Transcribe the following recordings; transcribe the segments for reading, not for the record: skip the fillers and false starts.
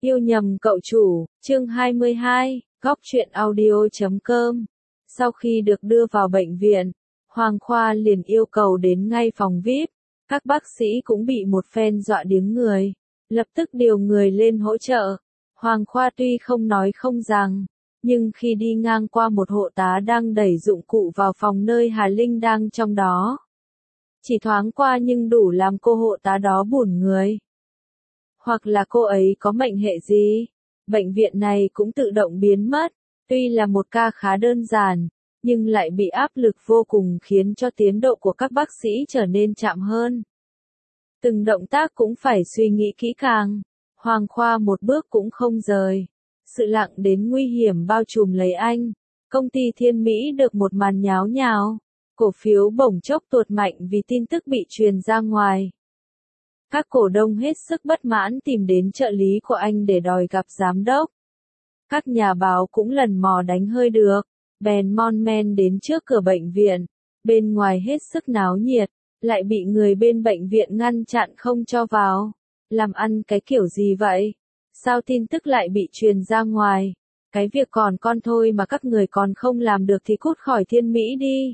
Yêu nhầm cậu chủ, chương 22, góc truyện audio.com. Sau khi được đưa vào bệnh viện, Hoàng Khoa liền yêu cầu đến ngay phòng VIP. Các bác sĩ cũng bị một phen dọa điếng người, lập tức điều người lên hỗ trợ. Hoàng Khoa tuy không nói không rằng, nhưng khi đi ngang qua một hộ tá đang đẩy dụng cụ vào phòng nơi Hà Linh đang trong đó. Chỉ thoáng qua nhưng đủ làm cô hộ tá đó buồn người. Hoặc là cô ấy có mệnh hệ gì? Bệnh viện này cũng tự động biến mất. Tuy là một ca khá đơn giản, nhưng lại bị áp lực vô cùng khiến cho tiến độ của các bác sĩ trở nên chậm hơn. Từng động tác cũng phải suy nghĩ kỹ càng. Hoàng Khoa một bước cũng không rời. Sự lặng đến nguy hiểm bao trùm lấy anh. Công ty Thiên Mỹ được một màn nháo nhào. Cổ phiếu bỗng chốc tuột mạnh vì tin tức bị truyền ra ngoài. Các cổ đông hết sức bất mãn tìm đến trợ lý của anh để đòi gặp giám đốc. Các nhà báo cũng lần mò đánh hơi được, bèn mon men đến trước cửa bệnh viện. Bên ngoài hết sức náo nhiệt, lại bị người bên bệnh viện ngăn chặn không cho vào. Làm ăn cái kiểu gì vậy? Sao tin tức lại bị truyền ra ngoài? Cái việc còn con thôi mà các người còn không làm được thì cút khỏi Thiên Mỹ đi.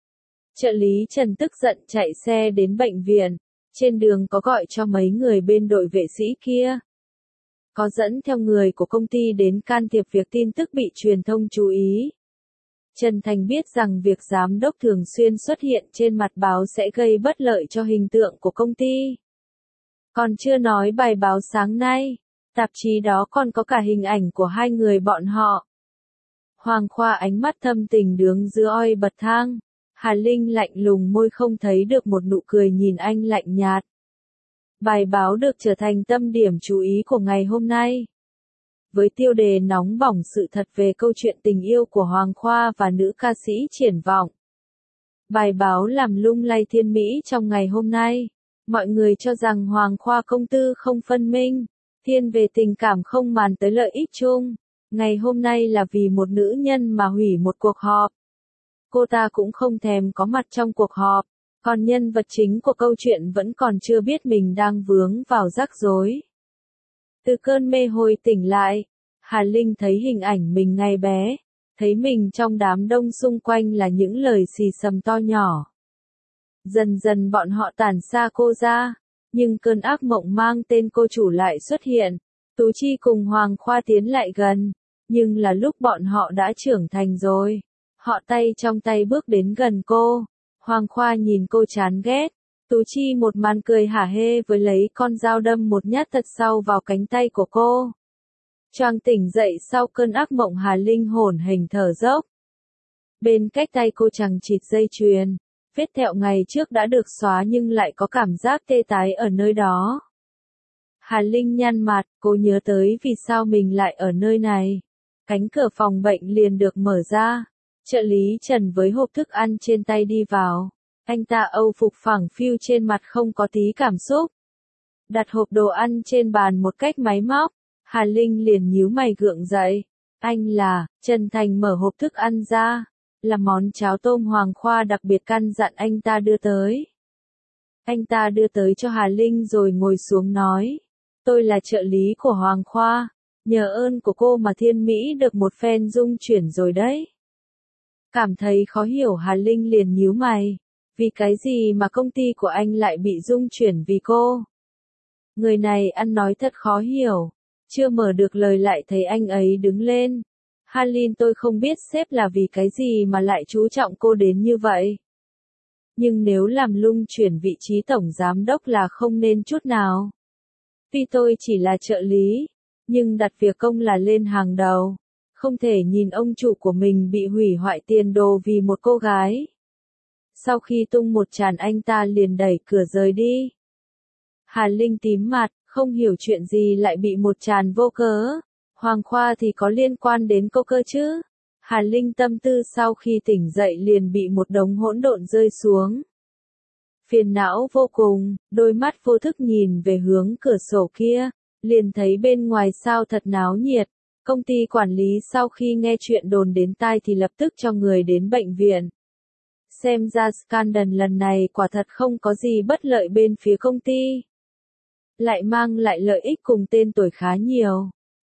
Trợ lý Trần tức giận chạy xe đến bệnh viện. Trên đường có gọi cho mấy người bên đội vệ sĩ kia. Có dẫn theo người của công ty đến can thiệp việc tin tức bị truyền thông chú ý. Trần Thành biết rằng việc giám đốc thường xuyên xuất hiện trên mặt báo sẽ gây bất lợi cho hình tượng của công ty. Còn chưa nói bài báo sáng nay, tạp chí đó còn có cả hình ảnh của hai người bọn họ. Hoàng Khoa ánh mắt thâm tình đứng dưới oi bậc thang. Hà Linh lạnh lùng môi không thấy được một nụ cười nhìn anh lạnh nhạt. Bài báo được trở thành tâm điểm chú ý của ngày hôm nay. Với tiêu đề nóng bỏng sự thật về câu chuyện tình yêu của Hoàng Khoa và nữ ca sĩ Triển Vọng. Bài báo làm lung lay Thiên Mỹ trong ngày hôm nay. Mọi người cho rằng Hoàng Khoa công tư không phân minh, thiên về tình cảm không màng tới lợi ích chung. Ngày hôm nay là vì một nữ nhân mà hủy một cuộc họp. Cô ta cũng không thèm có mặt trong cuộc họp, còn nhân vật chính của câu chuyện vẫn còn chưa biết mình đang vướng vào rắc rối. Từ cơn mê hồi tỉnh lại, Hà Linh thấy hình ảnh mình ngày bé, thấy mình trong đám đông xung quanh là những lời xì xầm to nhỏ. Dần dần bọn họ tản xa cô ra, nhưng cơn ác mộng mang tên cô chủ lại xuất hiện. Tú Chi cùng Hoàng Khoa tiến lại gần, nhưng là lúc bọn họ đã trưởng thành rồi. Họ tay trong tay bước đến gần cô. Hoàng Khoa nhìn cô chán ghét. Tú Chi một màn cười hả hê với lấy con dao đâm một nhát thật sâu vào cánh tay của cô. Choàng tỉnh dậy sau cơn ác mộng, Hà Linh hổn hển thở dốc. Bên cách tay cô chằng chịt dây chuyền. Vết thẹo ngày trước đã được xóa nhưng lại có cảm giác tê tái ở nơi đó. Hà Linh nhăn mặt, cô nhớ tới vì sao mình lại ở nơi này. Cánh cửa phòng bệnh liền được mở ra. Trợ lý Trần với hộp thức ăn trên tay đi vào. Anh ta âu phục phẳng phiu trên mặt không có tí cảm xúc. Đặt hộp đồ ăn trên bàn một cách máy móc. Hà Linh liền nhíu mày gượng dậy. Anh là, Trần Thành mở hộp thức ăn ra. Là món cháo tôm Hoàng Khoa đặc biệt căn dặn anh ta đưa tới. Anh ta đưa tới cho Hà Linh rồi ngồi xuống nói. Tôi là trợ lý của Hoàng Khoa. Nhờ ơn của cô mà Thiên Mỹ được một phen rung chuyển rồi đấy. Cảm thấy khó hiểu, Hà Linh liền nhíu mày. Vì cái gì mà công ty của anh lại bị rung chuyển vì cô? Người này ăn nói thật khó hiểu. Chưa mở được lời lại thấy anh ấy đứng lên. Hà Linh, tôi không biết sếp là vì cái gì mà lại chú trọng cô đến như vậy. Nhưng nếu làm lung chuyển vị trí tổng giám đốc là không nên chút nào. Tuy tôi chỉ là trợ lý, nhưng đặt việc công là lên hàng đầu. Không thể nhìn ông chủ của mình bị hủy hoại tiền đồ vì một cô gái. Sau khi tung một tràng anh ta liền đẩy cửa rời đi. Hà Linh tím mặt, không hiểu chuyện gì lại bị một tràng vô cớ. Hoàng Khoa thì có liên quan đến cô cơ chứ? Hà Linh tâm tư sau khi tỉnh dậy liền bị một đống hỗn độn rơi xuống. Phiền não vô cùng, đôi mắt vô thức nhìn về hướng cửa sổ kia, liền thấy bên ngoài sao thật náo nhiệt. Công ty quản lý sau khi nghe chuyện đồn đến tai thì lập tức cho người đến bệnh viện. Xem ra scandal lần này quả thật không có gì bất lợi bên phía công ty. Lại mang lại lợi ích cùng tên tuổi khá nhiều.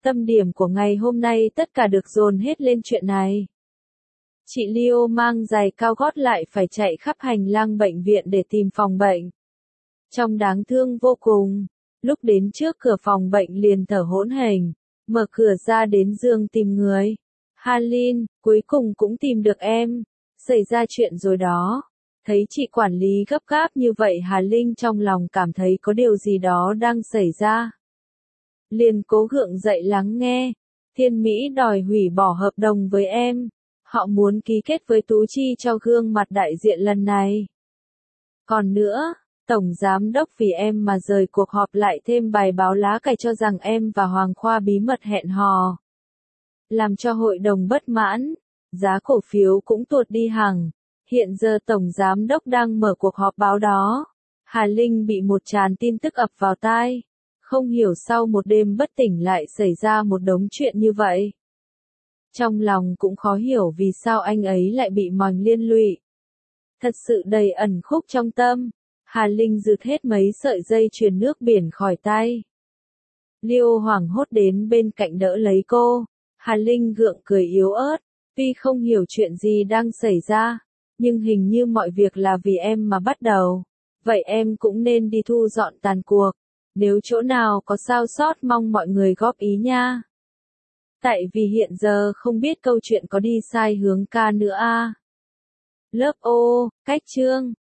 Tâm điểm của ngày hôm nay tất cả được dồn hết lên chuyện này. Chị Leo mang giày cao gót lại phải chạy khắp hành lang bệnh viện để tìm phòng bệnh. Trông đáng thương vô cùng. Lúc đến trước cửa phòng bệnh liền thở hổn hển, mở cửa ra đến giường tìm người. Halin, cuối cùng cũng tìm được em. Xảy ra chuyện rồi đó. Thấy chị quản lý gấp gáp như vậy Hà Linh trong lòng cảm thấy có điều gì đó đang xảy ra. Liền cố gượng dậy lắng nghe. Thiên Mỹ đòi hủy bỏ hợp đồng với em. Họ muốn ký kết với Tú Chi cho gương mặt đại diện lần này. Còn nữa, Tổng Giám đốc vì em mà rời cuộc họp lại thêm bài báo lá cải cho rằng em và Hoàng Khoa bí mật hẹn hò. Làm cho hội đồng bất mãn, giá cổ phiếu cũng tuột đi hẳn. Hiện giờ Tổng Giám đốc đang mở cuộc họp báo đó. Hà Linh bị một tràn tin tức ập vào tai. Không hiểu sau một đêm bất tỉnh lại xảy ra một đống chuyện như vậy. Trong lòng cũng khó hiểu vì sao anh ấy lại bị mòn liên lụy. Thật sự đầy ẩn khúc trong tâm. Hà Linh rụt hết mấy sợi dây chuyền nước biển khỏi tay. Leo hoảng hốt đến bên cạnh đỡ lấy cô. Hà Linh gượng cười yếu ớt. Tuy không hiểu chuyện gì đang xảy ra, nhưng hình như mọi việc là vì em mà bắt đầu. Vậy em cũng nên đi thu dọn tàn cuộc. Nếu chỗ nào có sao sót mong mọi người góp ý nha. Tại vì hiện giờ không biết câu chuyện có đi sai hướng ca nữa à. Lớp O, cách chương.